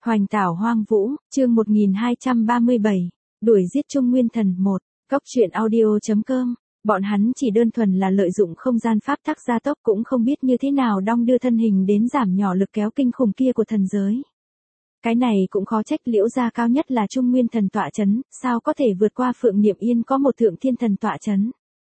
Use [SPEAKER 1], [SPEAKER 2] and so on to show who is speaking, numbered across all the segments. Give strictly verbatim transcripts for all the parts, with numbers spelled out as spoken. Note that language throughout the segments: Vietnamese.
[SPEAKER 1] Hoành tảo hoang vũ, chương một nghìn hai trăm ba mươi bảy, đuổi giết Trung Nguyên Thần một, Cóc truyện audio chấm com. Bọn hắn chỉ đơn thuần là lợi dụng không gian pháp tắc gia tốc, cũng không biết như thế nào đong đưa thân hình đến giảm nhỏ lực kéo kinh khủng kia của thần giới. Cái này cũng khó trách Liễu gia cao nhất là Trung Nguyên Thần tọa chấn, sao có thể vượt qua Phượng Niệm Yên có một Thượng Thiên Thần tọa chấn.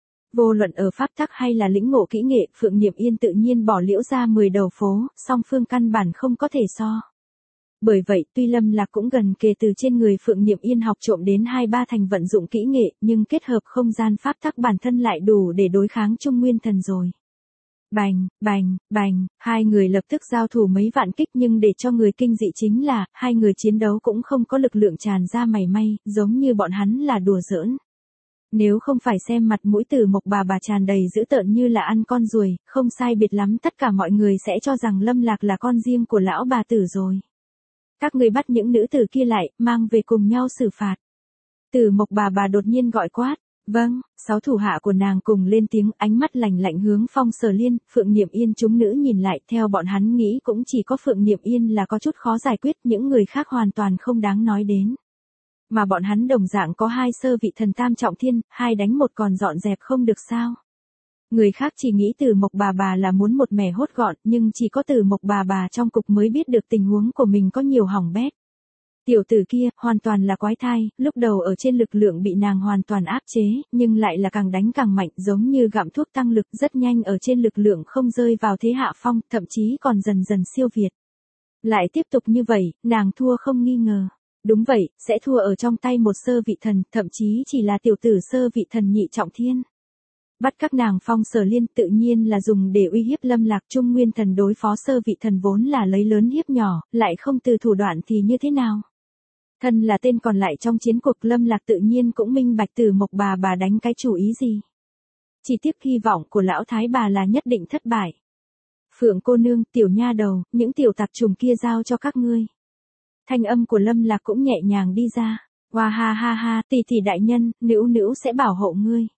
[SPEAKER 1] Vô luận ở pháp tắc hay là lĩnh ngộ kỹ nghệ, Phượng Niệm Yên tự nhiên bỏ Liễu gia mười đầu phố, song phương căn bản không có thể so. Bởi vậy, tuy Lâm Lạc cũng gần kề từ trên người Phượng Niệm Yên học trộm đến hai ba thành vận dụng kỹ nghệ, nhưng kết hợp không gian pháp tắc bản thân lại đủ để đối kháng Trung Nguyên Thần rồi. Bành, bành, bành, hai người lập tức giao thủ mấy vạn kích, nhưng để cho người kinh dị chính là, hai người chiến đấu cũng không có lực lượng tràn ra mảy may, giống như bọn hắn là đùa giỡn. Nếu không phải xem mặt mũi Từ Mộc bà bà tràn đầy dữ tợn như là ăn con ruồi, không sai biệt lắm tất cả mọi người sẽ cho rằng Lâm Lạc là con riêng của lão bà tử rồi. Các người bắt những nữ tử kia lại, mang về cùng nhau xử phạt. Từ Mộc bà bà đột nhiên gọi quát. Vâng, sáu thủ hạ của nàng cùng lên tiếng, ánh mắt lạnh lạnh hướng Phong Sở Liên, Phượng Niệm Yên chúng nữ nhìn lại, theo bọn hắn nghĩ cũng chỉ có Phượng Niệm Yên là có chút khó giải quyết, những người khác hoàn toàn không đáng nói đến. Mà bọn hắn đồng dạng có hai sơ vị thần tam trọng thiên, hai đánh một còn dọn dẹp không được sao. Người khác chỉ nghĩ Từ Mộc bà bà là muốn một mẻ hốt gọn, nhưng chỉ có Từ Mộc bà bà trong cục mới biết được tình huống của mình có nhiều hỏng bét. Tiểu tử kia, hoàn toàn là quái thai, lúc đầu ở trên lực lượng bị nàng hoàn toàn áp chế, nhưng lại là càng đánh càng mạnh, giống như gặm thuốc tăng lực, rất nhanh ở trên lực lượng không rơi vào thế hạ phong, thậm chí còn dần dần siêu việt. Lại tiếp tục như vậy, nàng thua không nghi ngờ. Đúng vậy, sẽ thua ở trong tay một sơ vị thần, thậm chí chỉ là tiểu tử sơ vị thần nhị trọng thiên. Bắt các nàng Phong Sở Liên tự nhiên là dùng để uy hiếp Lâm Lạc. Trung Nguyên Thần đối phó sơ vị thần vốn là lấy lớn hiếp nhỏ, lại không từ thủ đoạn thì như thế nào? Thân là tên còn lại trong chiến cuộc, Lâm Lạc tự nhiên cũng minh bạch Từ Mộc bà bà đánh cái chủ ý gì. Chỉ tiếc hy vọng của lão thái bà là nhất định thất bại. Phượng cô nương, tiểu nha đầu, những tiểu tạp trùng kia giao cho các ngươi. Thanh âm của Lâm Lạc cũng nhẹ nhàng đi ra. Hoa ha ha ha, tỷ tỷ đại nhân, nữu nữu sẽ bảo hộ ngươi.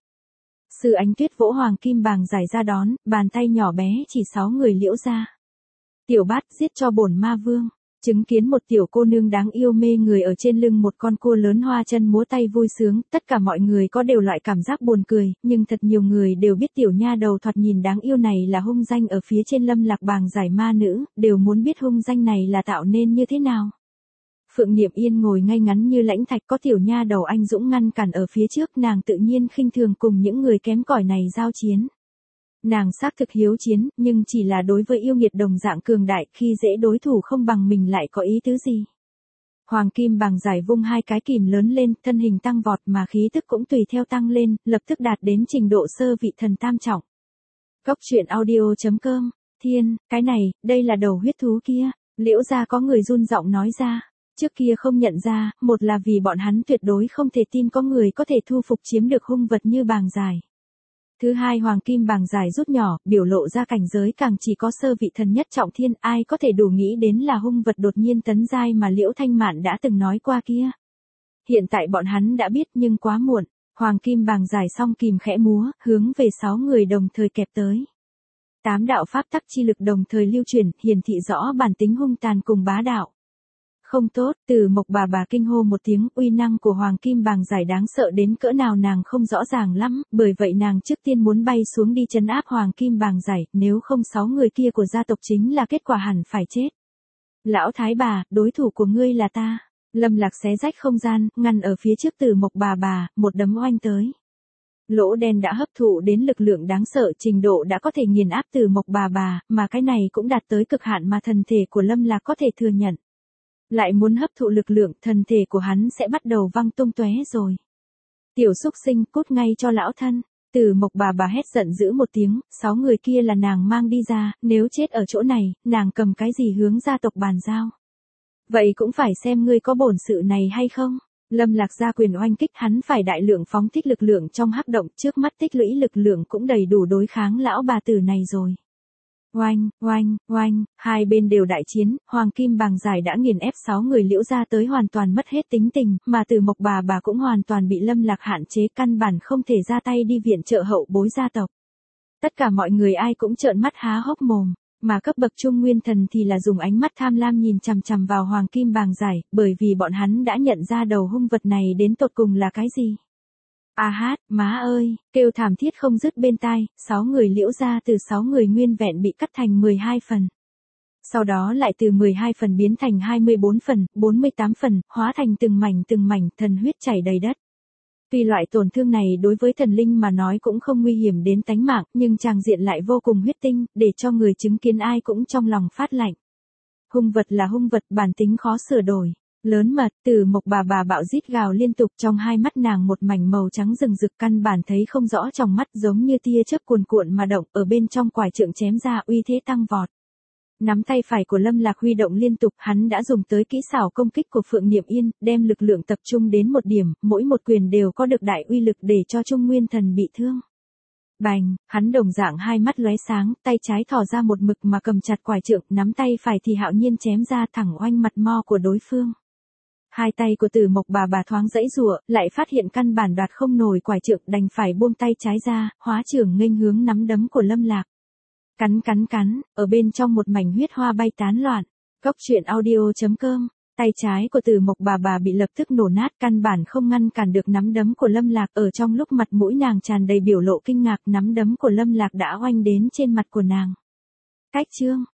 [SPEAKER 1] Sư Ánh Tuyết vỗ hoàng kim bàng giải ra đón, bàn tay nhỏ bé chỉ sáu người Liễu gia. Tiểu bát, giết cho bổn ma vương. Chứng kiến một tiểu cô nương đáng yêu mê người ở trên lưng một con cua lớn hoa chân múa tay vui sướng, tất cả mọi người có đều loại cảm giác buồn cười, nhưng thật nhiều người đều biết tiểu nha đầu thoạt nhìn đáng yêu này là hung danh ở phía trên Lâm Lạc bàng giải ma nữ, đều muốn biết hung danh này là tạo nên như thế nào. Phượng Niệm Yên ngồi ngay ngắn như lãnh thạch, có tiểu nha đầu anh dũng ngăn cản ở phía trước, nàng tự nhiên khinh thường cùng những người kém cỏi này giao chiến. Nàng xác thực hiếu chiến, nhưng chỉ là đối với yêu nghiệt đồng dạng cường đại, khi dễ đối thủ không bằng mình lại có ý tứ gì. Hoàng kim bàng giải vung hai cái kìm lớn lên, thân hình tăng vọt mà khí tức cũng tùy theo tăng lên, lập tức đạt đến trình độ sơ vị thần tam trọng. Cóc truyện audio chấm com. Thiên, cái này, đây là đầu huyết thú kia. Liễu gia có người run giọng nói ra. Trước kia không nhận ra, một là vì bọn hắn tuyệt đối không thể tin có người có thể thu phục chiếm được hung vật như bàng giải. Thứ hai, hoàng kim bàng giải rút nhỏ, biểu lộ ra cảnh giới càng chỉ có sơ vị thần nhất trọng thiên, ai có thể đủ nghĩ đến là hung vật đột nhiên tấn giai mà Liễu Thanh Mạn đã từng nói qua kia. Hiện tại bọn hắn đã biết nhưng quá muộn, hoàng kim bàng giải song kìm khẽ múa, hướng về sáu người đồng thời kẹp tới. Tám đạo pháp tắc chi lực đồng thời lưu chuyển, hiển thị rõ bản tính hung tàn cùng bá đạo. Không tốt, Từ Mộc bà bà kinh hô một tiếng, uy năng của hoàng kim bàng giải đáng sợ đến cỡ nào nàng không rõ ràng lắm, bởi vậy nàng trước tiên muốn bay xuống đi trấn áp hoàng kim bàng giải, nếu không sáu người kia của gia tộc chính là kết quả hẳn phải chết. Lão thái bà, đối thủ của ngươi là ta. Lâm Lạc xé rách không gian, ngăn ở phía trước Từ Mộc bà bà, một đấm oanh tới. Lỗ đen đã hấp thụ đến lực lượng đáng sợ, trình độ đã có thể nghiền áp Từ Mộc bà bà, mà cái này cũng đạt tới cực hạn mà thần thể của Lâm Lạc có thể thừa nhận. Lại muốn hấp thụ lực lượng, thần thể của hắn sẽ bắt đầu văng tung tóe rồi. Tiểu xúc sinh, cút ngay cho lão thân. Từ Mộc bà bà hét giận dữ một tiếng, sáu người kia là nàng mang đi ra, nếu chết ở chỗ này, nàng cầm cái gì hướng gia tộc bàn giao. Vậy cũng phải xem ngươi có bổn sự này hay không. Lâm Lạc ra quyền oanh kích, hắn phải đại lượng phóng thích lực lượng trong hắc động, trước mắt tích lũy lực lượng cũng đầy đủ đối kháng lão bà tử này rồi. Oanh, oanh, oanh, hai bên đều đại chiến, hoàng kim bàng giải đã nghiền ép sáu người Liễu gia tới hoàn toàn mất hết tính tình, mà Từ Mộc bà bà cũng hoàn toàn bị Lâm Lạc hạn chế, căn bản không thể ra tay đi viện trợ hậu bối gia tộc. Tất cả mọi người ai cũng trợn mắt há hốc mồm, Mà cấp bậc trung nguyên thần thì là dùng ánh mắt tham lam nhìn chằm chằm vào hoàng kim bàng giải, bởi vì bọn hắn đã nhận ra đầu hung vật này đến tột cùng là cái gì. A hát, má ơi, kêu thảm thiết không dứt bên tai, sáu người liễu ra từ sáu người nguyên vẹn bị cắt thành mười hai phần. Sau đó lại từ mười hai phần biến thành hai mươi bốn phần, bốn mươi tám phần, hóa thành từng mảnh từng mảnh, thần huyết chảy đầy đất. Tuy loại tổn thương này đối với thần linh mà nói cũng không nguy hiểm đến tánh mạng, nhưng tràng diện lại vô cùng huyết tinh, để cho người chứng kiến ai cũng trong lòng phát lạnh. Hung vật là hung vật, bản tính khó sửa đổi. Lớn mật, Từ Mộc bà bà bạo rít gào liên tục, trong hai mắt nàng một mảnh màu trắng rừng rực, căn bản thấy không rõ trong mắt, giống như tia chớp cuồn cuộn mà động, ở bên trong quải trượng chém ra, uy thế tăng vọt. Nắm tay phải của Lâm Lạc huy động liên tục, hắn đã dùng tới kỹ xảo công kích của Phượng Niệm Yên, đem lực lượng tập trung đến một điểm, mỗi một quyền đều có được đại uy lực để cho Trung Nguyên Thần bị thương. Bành, hắn đồng dạng hai mắt lóe sáng, tay trái thò ra một mực mà cầm chặt quải trượng, nắm tay phải thì hạo nhiên chém ra thẳng oanh mặt mo của đối phương. Hai tay của Từ Mộc bà bà thoáng dãy rủa, lại phát hiện căn bản đoạt không nổi quải trượng, đành phải buông tay trái ra, hóa trưởng nghênh hướng nắm đấm của Lâm Lạc. Cắn cắn cắn, ở bên trong một mảnh huyết hoa bay tán loạn. Cốc truyện audio chấm com, tay trái của Từ Mộc bà bà bị lập tức nổ nát, căn bản không ngăn cản được nắm đấm của Lâm Lạc, ở trong lúc mặt mũi nàng tràn đầy biểu lộ kinh ngạc, nắm đấm của Lâm Lạc đã oanh đến trên mặt của nàng. Cách chương